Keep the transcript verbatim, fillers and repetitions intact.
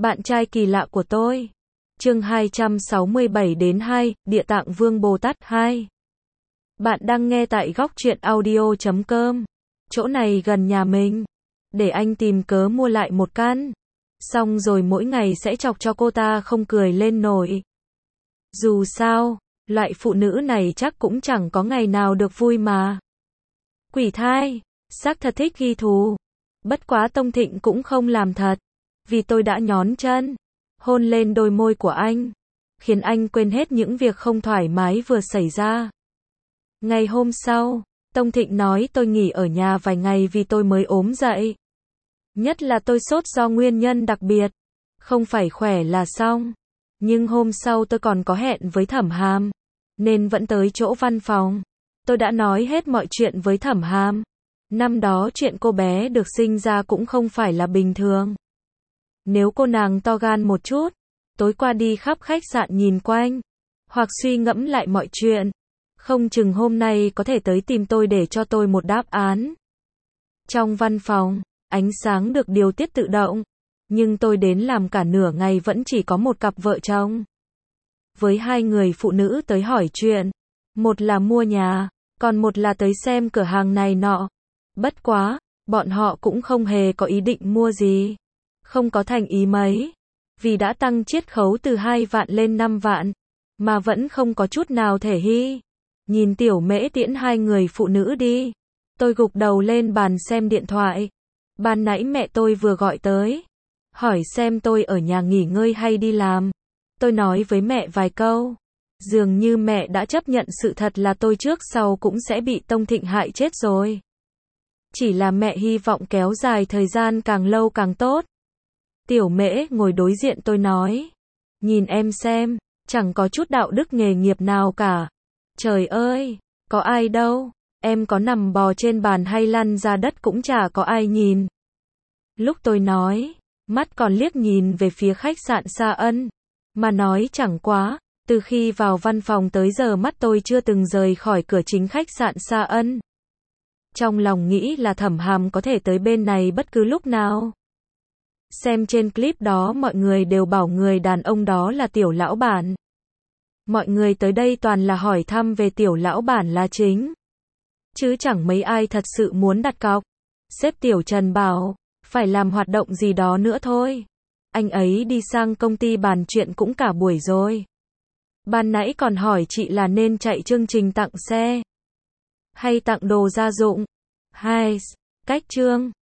Bạn trai kỳ lạ của tôi. Chương hai trăm sáu mươi bảy đến hai, Địa Tạng Vương Bồ Tát hai. Bạn đang nghe tại góc truyện audio chấm com. Chỗ này gần nhà mình. Để anh tìm cớ mua lại một căn. Xong rồi mỗi ngày sẽ chọc cho cô ta không cười lên nổi. Dù sao, loại phụ nữ này chắc cũng chẳng có ngày nào được vui mà. Quỷ thai, xác thật thích ghi thù. Bất quá Tông Thịnh cũng không làm thật. Vì tôi đã nhón chân, hôn lên đôi môi của anh, khiến anh quên hết những việc không thoải mái vừa xảy ra. Ngày hôm sau, Tông Thịnh nói tôi nghỉ ở nhà vài ngày vì tôi mới ốm dậy. Nhất là tôi sốt do nguyên nhân đặc biệt, không phải khỏe là xong. Nhưng hôm sau tôi còn có hẹn với Thẩm Hàm, nên vẫn tới chỗ văn phòng. Tôi đã nói hết mọi chuyện với Thẩm Hàm. Năm đó chuyện cô bé được sinh ra cũng không phải là bình thường. Nếu cô nàng to gan một chút, tối qua đi khắp khách sạn nhìn quanh, hoặc suy ngẫm lại mọi chuyện, không chừng hôm nay có thể tới tìm tôi để cho tôi một đáp án. Trong văn phòng, ánh sáng được điều tiết tự động, nhưng tôi đến làm cả nửa ngày vẫn chỉ có một cặp vợ chồng. Với hai người phụ nữ tới hỏi chuyện, một là mua nhà, còn một là tới xem cửa hàng này nọ. Bất quá, bọn họ cũng không hề có ý định mua gì. Không có thành ý mấy, vì đã tăng chiết khấu từ hai vạn lên năm vạn, mà vẫn không có chút nào thể hy. Nhìn Tiểu Mễ tiễn hai người phụ nữ đi, tôi gục đầu lên bàn xem điện thoại. Ban nãy mẹ tôi vừa gọi tới, hỏi xem tôi ở nhà nghỉ ngơi hay đi làm. Tôi nói với mẹ vài câu, dường như mẹ đã chấp nhận sự thật là tôi trước sau cũng sẽ bị Tông Thịnh hại chết rồi. Chỉ là mẹ hy vọng kéo dài thời gian càng lâu càng tốt. Tiểu Mễ ngồi đối diện tôi nói, nhìn em xem, chẳng có chút đạo đức nghề nghiệp nào cả. Trời ơi, có ai đâu, em có nằm bò trên bàn hay lăn ra đất cũng chả có ai nhìn. Lúc tôi nói, mắt còn liếc nhìn về phía khách sạn Sa Ân, mà nói chẳng quá, từ khi vào văn phòng tới giờ mắt tôi chưa từng rời khỏi cửa chính khách sạn Sa Ân. Trong lòng nghĩ là Thẩm Hàm có thể tới bên này bất cứ lúc nào. Xem trên clip đó mọi người đều bảo người đàn ông đó là Tiểu Lão Bản. Mọi người tới đây toàn là hỏi thăm về Tiểu Lão Bản là chính. Chứ chẳng mấy ai thật sự muốn đặt cọc. Sếp Tiểu Trần bảo, phải làm hoạt động gì đó nữa thôi. Anh ấy đi sang công ty bàn chuyện cũng cả buổi rồi. Ban nãy còn hỏi chị là nên chạy chương trình tặng xe hay tặng đồ gia dụng. Hai, cách chương.